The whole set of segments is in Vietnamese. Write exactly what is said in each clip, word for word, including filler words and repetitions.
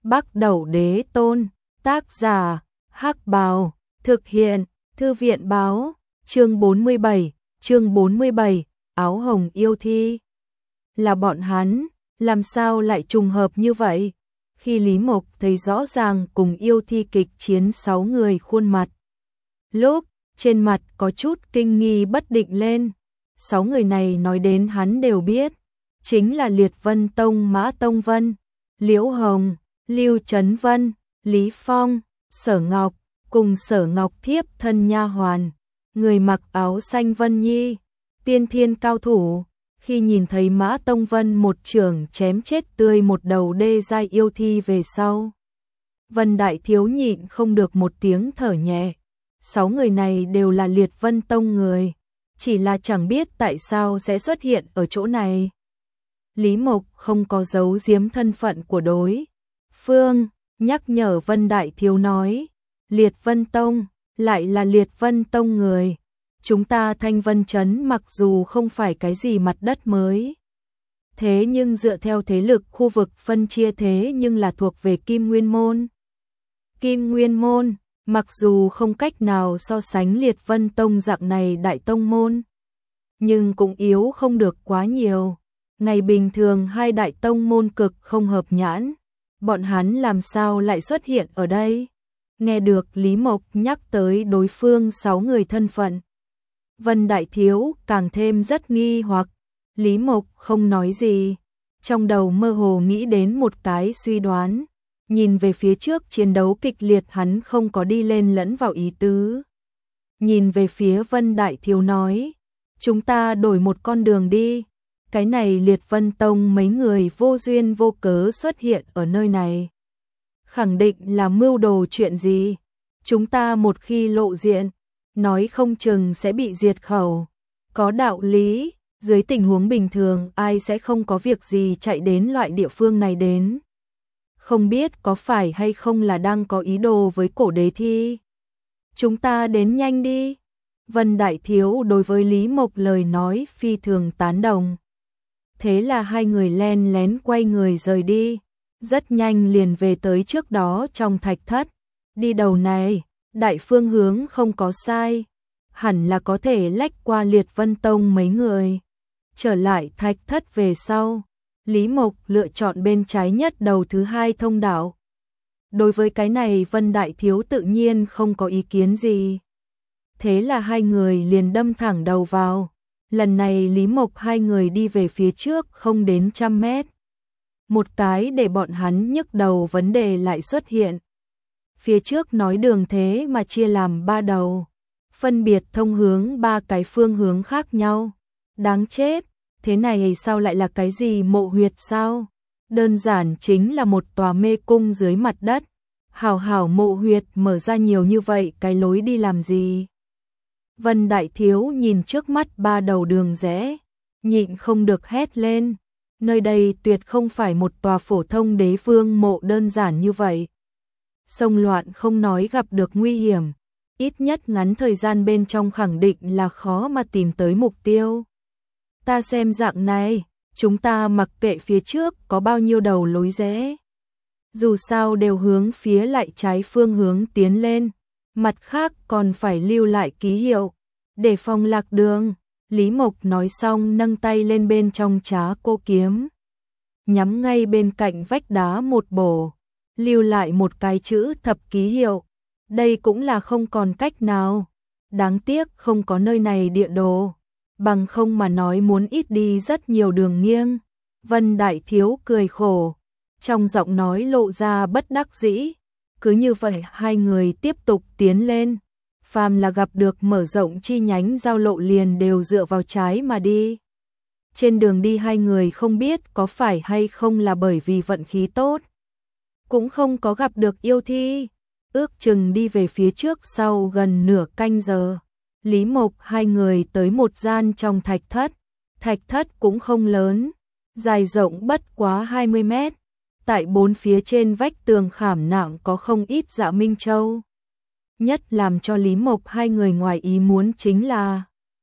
Bắc Đẩu Đế Tôn, tác giả, Hắc Bào, thực hiện, Thư viện Báo, chương bốn mươi bảy, chương bốn mươi bảy, áo hồng yêu thi. Là bọn hắn, làm sao lại trùng hợp như vậy? Khi Lý Mộc thấy rõ ràng cùng yêu thi kịch chiến sáu người khuôn mặt, lúc trên mặt có chút kinh nghi bất định lên. Sáu người này nói đến hắn đều biết, chính là Liệt Vân Tông Mã Tông Vân, Liễu Hồng, Lưu Trấn Vân, Lý Phong, Sở Ngọc, cùng Sở Ngọc thiếp thân nha hoàn, người mặc áo xanh Vân Nhi, tiên thiên cao thủ. Khi nhìn thấy Mã Tông Vân một chưởng chém chết tươi một đầu đê giai yêu thi về sau, Vân Đại Thiếu nhịn không được một tiếng thở nhẹ. Sáu người này đều là Liệt Vân Tông người, chỉ là chẳng biết tại sao sẽ xuất hiện ở chỗ này. Lý Mộc không có giấu giếm thân phận của đối phương, nhắc nhở Vân Đại Thiếu nói, Liệt Vân Tông, lại là Liệt Vân Tông người. Chúng ta Thanh Vân Trấn mặc dù không phải cái gì mặt đất mới, thế nhưng dựa theo thế lực khu vực phân chia thế nhưng là thuộc về Kim Nguyên Môn. Kim Nguyên Môn, mặc dù không cách nào so sánh Liệt Vân Tông dạng này đại tông môn, nhưng cũng yếu không được quá nhiều. Ngày bình thường hai đại tông môn cực không hợp nhãn, bọn hắn làm sao lại xuất hiện ở đây? Nghe được Lý Mộc nhắc tới đối phương sáu người thân phận, Vân Đại Thiếu càng thêm rất nghi hoặc. Lý Mộc không nói gì, trong đầu mơ hồ nghĩ đến một cái suy đoán, nhìn về phía trước chiến đấu kịch liệt hắn không có đi lên lẫn vào ý tứ. Nhìn về phía Vân Đại Thiếu nói, chúng ta đổi một con đường đi, cái này Liệt Vân Tông mấy người vô duyên vô cớ xuất hiện ở nơi này, khẳng định là mưu đồ chuyện gì. Chúng ta một khi lộ diện, nói không chừng sẽ bị diệt khẩu. Có đạo lý, dưới tình huống bình thường ai sẽ không có việc gì chạy đến loại địa phương này đến. Không biết có phải hay không là đang có ý đồ với cổ đế thi. Chúng ta đến nhanh đi. Vân Đại Thiếu đối với Lý Mộc lời nói phi thường tán đồng. Thế là hai người len lén quay người rời đi, rất nhanh liền về tới trước đó trong thạch thất. Đi đầu này, đại phương hướng không có sai, hẳn là có thể lách qua Liệt Vân Tông mấy người. Trở lại thạch thất về sau, Lý Mộc lựa chọn bên trái nhất đầu thứ hai thông đạo. Đối với cái này Vân Đại Thiếu tự nhiên không có ý kiến gì. Thế là hai người liền đâm thẳng đầu vào. Lần này Lý Mộc hai người đi về phía trước không đến trăm mét. Một cái để bọn hắn nhức đầu vấn đề lại xuất hiện. Phía trước nói đường thế mà chia làm ba đầu, phân biệt thông hướng ba cái phương hướng khác nhau. Đáng chết, thế này sao lại là cái gì mộ huyệt sao? Đơn giản chính là một tòa mê cung dưới mặt đất. Hảo hảo mộ huyệt mở ra nhiều như vậy cái lối đi làm gì? Vân Đại Thiếu nhìn trước mắt ba đầu đường rẽ, nhịn không được hét lên. Nơi đây tuyệt không phải một tòa phổ thông đế vương mộ đơn giản như vậy. Xông loạn không nói gặp được nguy hiểm, ít nhất ngắn thời gian bên trong khẳng định là khó mà tìm tới mục tiêu. Ta xem dạng này, chúng ta mặc kệ phía trước có bao nhiêu đầu lối rẽ, dù sao đều hướng phía lại trái phương hướng tiến lên, mặt khác còn phải lưu lại ký hiệu, để phòng lạc đường. Lý Mộc nói xong nâng tay lên bên trong trá cô kiếm, nhắm ngay bên cạnh vách đá một bổ, lưu lại một cái chữ thập ký hiệu. Đây cũng là không còn cách nào, đáng tiếc không có nơi này địa đồ, bằng không mà nói muốn ít đi rất nhiều đường nghiêng. Vân Đại Thiếu cười khổ, trong giọng nói lộ ra bất đắc dĩ. Cứ như vậy hai người tiếp tục tiến lên, phàm là gặp được mở rộng chi nhánh giao lộ liền đều dựa vào trái mà đi. Trên đường đi hai người không biết có phải hay không là bởi vì vận khí tốt, cũng không có gặp được yêu thi. Ước chừng đi về phía trước sau gần nửa canh giờ, Lý Mộc hai người tới một gian trong thạch thất. Thạch thất cũng không lớn, dài rộng bất quá hai mươi mét. Tại bốn phía trên vách tường khảm nạm có không ít dạ minh châu. Nhất làm cho Lý Mộc hai người ngoài ý muốn chính là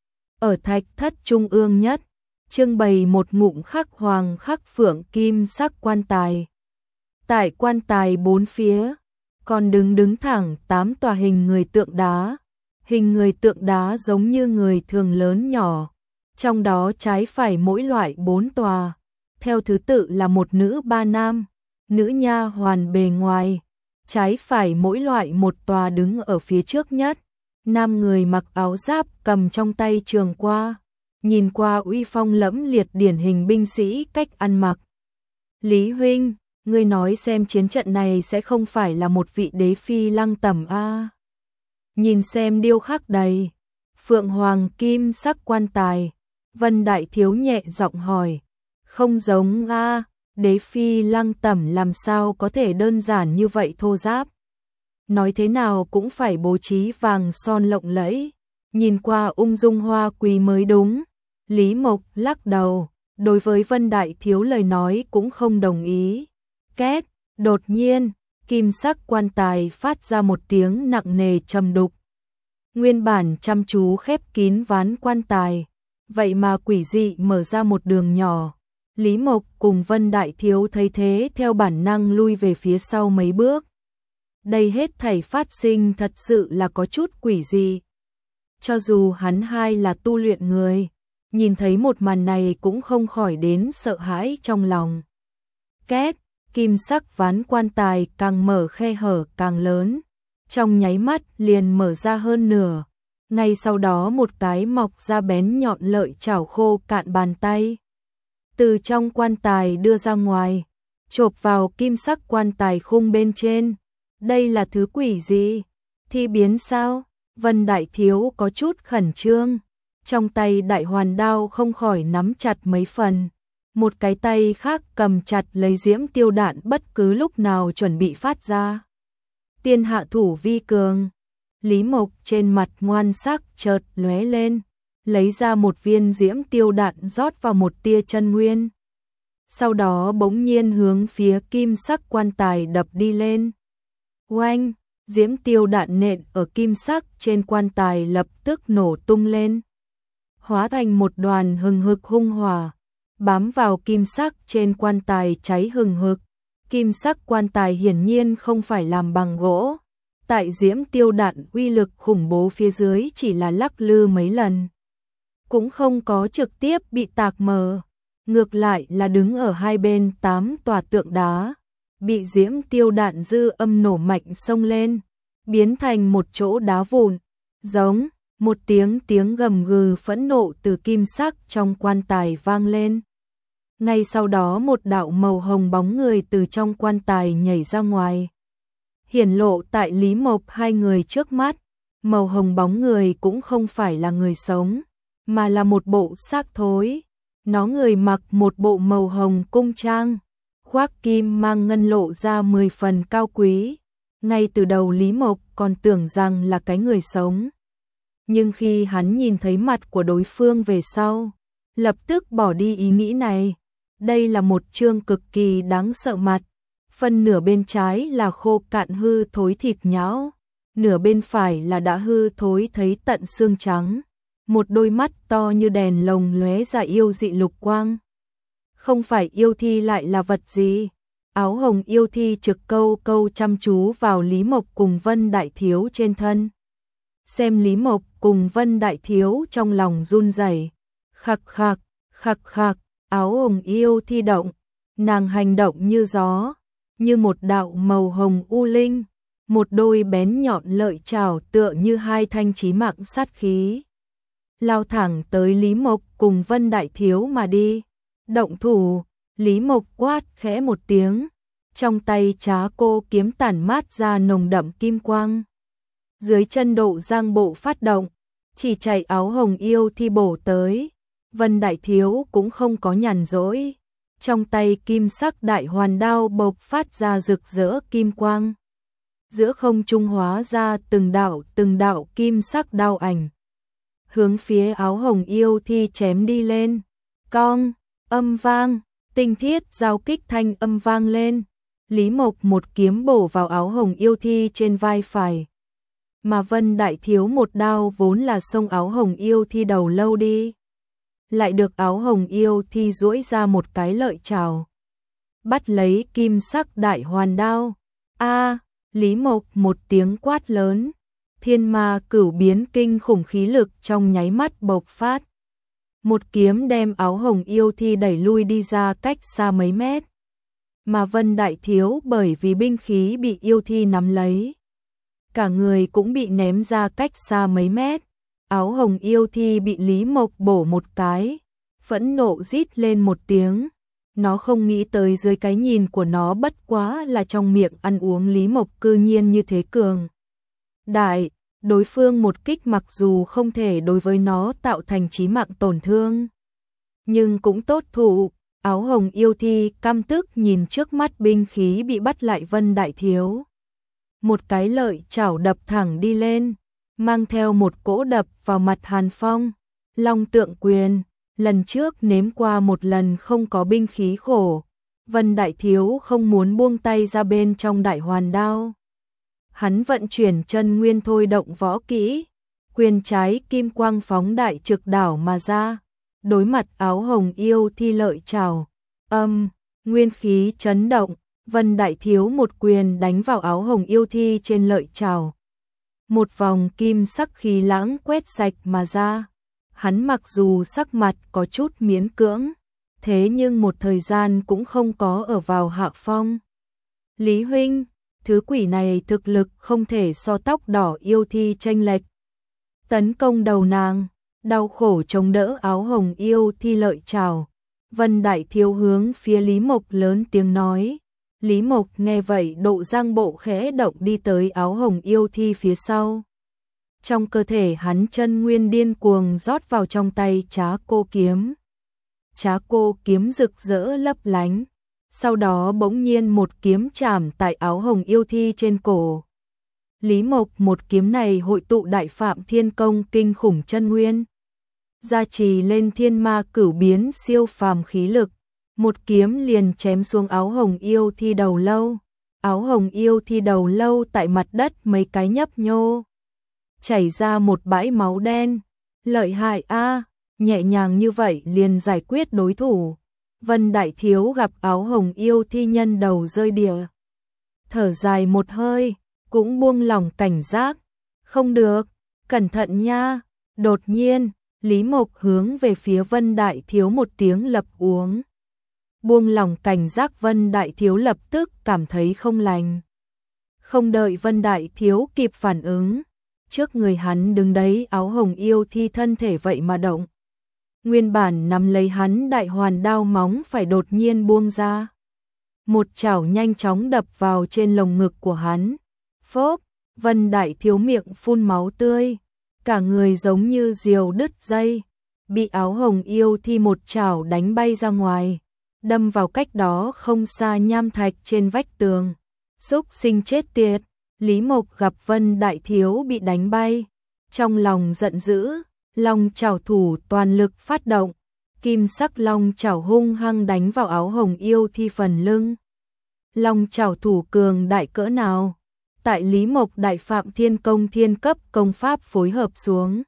ở thạch thất trung ương nhất, trưng bày một ngụm khắc hoàng khắc phượng kim sắc quan tài. Tại quan tài bốn phía, còn đứng đứng thẳng tám tòa hình người tượng đá. Hình người tượng đá giống như người thường lớn nhỏ, trong đó trái phải mỗi loại bốn tòa, theo thứ tự là một nữ ba nam, nữ nha hoàn bề ngoài, trái phải mỗi loại một tòa đứng ở phía trước nhất, nam người mặc áo giáp cầm trong tay trường qua, nhìn qua uy phong lẫm liệt điển hình binh sĩ cách ăn mặc. Lý huynh, ngươi nói xem chiến trận này sẽ không phải là một vị đế phi lăng tẩm a? Nhìn xem điêu khắc đầy phượng hoàng kim sắc quan tài, Vân Đại Thiếu nhẹ giọng hỏi, không giống a, đế phi lăng tẩm làm sao có thể đơn giản như vậy thô giáp. Nói thế nào cũng phải bố trí vàng son lộng lẫy, nhìn qua ung dung hoa quý mới đúng. Lý Mộc lắc đầu, đối với Vân Đại Thiếu lời nói cũng không đồng ý. Két, đột nhiên, kim sắc quan tài phát ra một tiếng nặng nề trầm đục. Nguyên bản chăm chú khép kín ván quan tài, vậy mà quỷ dị mở ra một đường nhỏ. Lý Mộc cùng Vân Đại Thiếu thấy thế theo bản năng lui về phía sau mấy bước. Đây hết thảy phát sinh thật sự là có chút quỷ dị. Cho dù hắn hai là tu luyện người, nhìn thấy một màn này cũng không khỏi đến sợ hãi trong lòng. Két, kim sắc ván quan tài càng mở khe hở càng lớn, trong nháy mắt liền mở ra hơn nửa. Ngay sau đó một cái mọc ra bén nhọn lợi chảo khô cạn bàn tay, từ trong quan tài đưa ra ngoài, chộp vào kim sắc quan tài khung bên trên. Đây là thứ quỷ gì? Thi biến sao? Vân Đại Thiếu có chút khẩn trương, trong tay đại hoàn đao không khỏi nắm chặt mấy phần. Một cái tay khác cầm chặt lấy diễm tiêu đạn bất cứ lúc nào chuẩn bị phát ra. Tiên hạ thủ vi cường. Lý Mộc trên mặt ngoan sắc chợt lóe lên, lấy ra một viên diễm tiêu đạn rót vào một tia chân nguyên. Sau đó bỗng nhiên hướng phía kim sắc quan tài đập đi lên. Oanh, diễm tiêu đạn nện ở kim sắc trên quan tài lập tức nổ tung lên, hóa thành một đoàn hừng hực hung hỏa, bám vào kim sắc trên quan tài cháy hừng hực. Kim sắc quan tài hiển nhiên không phải làm bằng gỗ, tại diễm tiêu đạn uy lực khủng bố phía dưới chỉ là lắc lư mấy lần, cũng không có trực tiếp bị tạc mờ, ngược lại là đứng ở hai bên tám tòa tượng đá, bị diễm tiêu đạn dư âm nổ mạnh xông lên, biến thành một chỗ đá vụn. Giống, một tiếng tiếng gầm gừ phẫn nộ từ kim sắc trong quan tài vang lên. Ngay sau đó một đạo màu hồng bóng người từ trong quan tài nhảy ra ngoài, hiển lộ tại Lý Mộc hai người trước mắt. Màu hồng bóng người cũng không phải là người sống, mà là một bộ xác thối. Nó người mặc một bộ màu hồng cung trang, khoác kim mang ngân lộ ra mười phần cao quý. Ngay từ đầu Lý Mộc còn tưởng rằng là cái người sống, nhưng khi hắn nhìn thấy mặt của đối phương về sau, lập tức bỏ đi ý nghĩ này. Đây là một trương cực kỳ đáng sợ mặt, phần nửa bên trái là khô cạn hư thối thịt nhão, nửa bên phải là đã hư thối thấy tận xương trắng, một đôi mắt to như đèn lồng lóe ra yêu dị lục quang. Không phải yêu thi lại là vật gì? Áo hồng yêu thi trực câu câu chăm chú vào Lý Mộc cùng Vân Đại Thiếu trên thân. Xem Lý Mộc cùng Vân Đại Thiếu trong lòng run rẩy. Khặc khặc, khặc khặc, áo hồng yêu thi động, nàng hành động như gió, như một đạo màu hồng u linh, một đôi bén nhọn lợi chảo tựa như hai thanh chí mạng sát khí, lao thẳng tới Lý Mộc cùng Vân Đại Thiếu mà đi. Động thủ, Lý Mộc quát khẽ một tiếng, trong tay trá cô kiếm tản mát ra nồng đậm kim quang. Dưới chân độ giang bộ phát động, chỉ chạy áo hồng yêu thi bổ tới. Vân Đại Thiếu cũng không có nhàn rỗi, trong tay kim sắc đại hoàn đao bộc phát ra rực rỡ kim quang. Giữa không trung hóa ra từng đạo từng đạo kim sắc đao ảnh, hướng phía áo hồng yêu thi chém đi lên. Cong, âm vang, tinh thiết giao kích thanh âm vang lên. Lý Mộc một kiếm bổ vào áo hồng yêu thi trên vai phải, mà Vân Đại Thiếu một đao vốn là xông áo hồng yêu thi đầu lâu đi, lại được áo hồng yêu thi duỗi ra một cái lợi chảo, bắt lấy kim sắc đại hoàn đao. A, Lý Mộc một tiếng quát lớn, thiên ma cửu biến kinh khủng khí lực trong nháy mắt bộc phát. Một kiếm đem áo hồng yêu thi đẩy lui đi ra cách xa mấy mét. Mà Vân Đại Thiếu bởi vì binh khí bị yêu thi nắm lấy, cả người cũng bị ném ra cách xa mấy mét. Áo hồng yêu thi bị Lý Mộc bổ một cái, phẫn nộ rít lên một tiếng. Nó không nghĩ tới dưới cái nhìn của nó bất quá là trong miệng ăn uống Lý Mộc cư nhiên như thế cường đại. Đối phương một kích mặc dù không thể đối với nó tạo thành chí mạng tổn thương, nhưng cũng tốt thụ. Áo hồng yêu thi căm tức nhìn trước mắt binh khí bị bắt lại Vân Đại Thiếu. Một cái lợi chảo đập thẳng đi lên, mang theo một cỗ đập vào mặt Hàn Phong. Long tượng quyền, lần trước nếm qua một lần không có binh khí khổ, Vân Đại Thiếu không muốn buông tay ra bên trong đại hoàn đao. Hắn vận chuyển chân nguyên thôi động võ kỹ, quyền trái kim quang phóng đại trực đảo mà ra, đối mặt áo hồng yêu thi lợi chảo. Âm, nguyên khí chấn động, Vân Đại Thiếu một quyền đánh vào áo hồng yêu thi trên lợi chảo. Một vòng kim sắc khí lãng quét sạch mà ra. Hắn mặc dù sắc mặt có chút miễn cưỡng, thế nhưng một thời gian cũng không có ở vào hạ phong. Lý huynh, thứ quỷ này thực lực không thể so tóc đỏ yêu thi chênh lệch. Tấn công đầu nàng, đau khổ chống đỡ áo hồng yêu thi lợi chảo. Vân Đại Thiếu hướng phía Lý Mộc lớn tiếng nói. Lý Mộc nghe vậy độ giang bộ khẽ động đi tới áo hồng yêu thi phía sau. Trong cơ thể hắn chân nguyên điên cuồng rót vào trong tay Trá Cô kiếm. Trá Cô kiếm rực rỡ lấp lánh, sau đó bỗng nhiên một kiếm chạm tại áo hồng yêu thi trên cổ. Lý Mộc một kiếm này hội tụ đại phạm thiên công kinh khủng chân nguyên, gia trì lên thiên ma cửu biến siêu phàm khí lực, một kiếm liền chém xuống áo hồng yêu thi đầu lâu. Áo hồng yêu thi đầu lâu tại mặt đất mấy cái nhấp nhô, chảy ra một bãi máu đen. Lợi hại a, nhẹ nhàng như vậy liền giải quyết đối thủ. Vân Đại Thiếu gặp áo hồng yêu thi nhân đầu rơi địa, thở dài một hơi, cũng buông lòng cảnh giác. Không được, cẩn thận nha. Đột nhiên, Lý Mộc hướng về phía Vân Đại Thiếu một tiếng lập uống. Buông lòng cảnh giác, Vân Đại Thiếu lập tức cảm thấy không lành. Không đợi Vân Đại Thiếu kịp phản ứng, trước người hắn đứng đấy áo hồng yêu thi thân thể vậy mà động. Nguyên bản nắm lấy hắn đại hoàn đao móng phải đột nhiên buông ra. Một chảo nhanh chóng đập vào trên lồng ngực của hắn. Phốp, Vân Đại Thiếu miệng phun máu tươi, cả người giống như diều đứt dây, bị áo hồng yêu thi một chảo đánh bay ra ngoài, đâm vào cách đó không xa nham thạch trên vách tường. Xúc sinh chết tiệt. Lý Mộc gặp Vân Đại Thiếu bị đánh bay, trong lòng giận dữ, long chảo thủ toàn lực phát động, kim sắc long chảo hung hăng đánh vào áo hồng yêu thi phần lưng. Long chảo thủ cường đại cỡ nào, tại Lý Mộc đại phạm thiên công thiên cấp công pháp phối hợp xuống,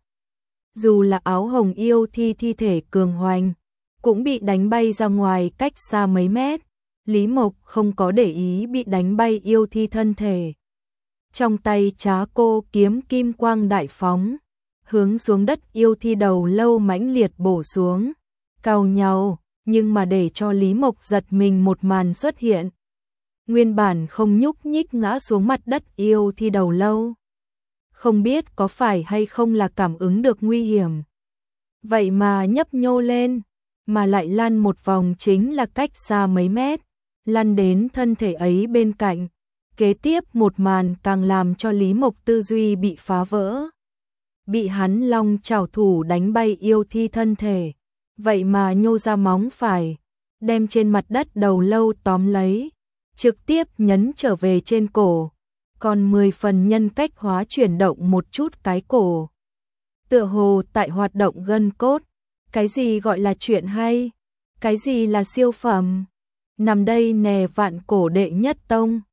dù là áo hồng yêu thi thi thể cường hoành, cũng bị đánh bay ra ngoài cách xa mấy mét. Lý Mộc không có để ý bị đánh bay yêu thi thân thể. Trong tay Trá Cô kiếm kim quang đại phóng, hướng xuống đất yêu thi đầu lâu mãnh liệt bổ xuống, cào nhau, nhưng mà để cho Lý Mộc giật mình một màn xuất hiện. Nguyên bản không nhúc nhích ngã xuống mặt đất yêu thi đầu lâu, không biết có phải hay không là cảm ứng được nguy hiểm, vậy mà nhấp nhô lên, mà lại lăn một vòng chính là cách xa mấy mét, lăn đến thân thể ấy bên cạnh. Kế tiếp một màn càng làm cho Lý Mộc tư duy bị phá vỡ. Bị hắn long chảo thủ đánh bay yêu thi thân thể, vậy mà nhô ra móng phải, đem trên mặt đất đầu lâu tóm lấy, trực tiếp nhấn trở về trên cổ, còn mười phần nhân cách hóa chuyển động một chút cái cổ. Tựa hồ tại hoạt động gân cốt. Cái gì gọi là chuyện hay? Cái gì là siêu phẩm? Nằm đây nè vạn cổ đệ nhất tông.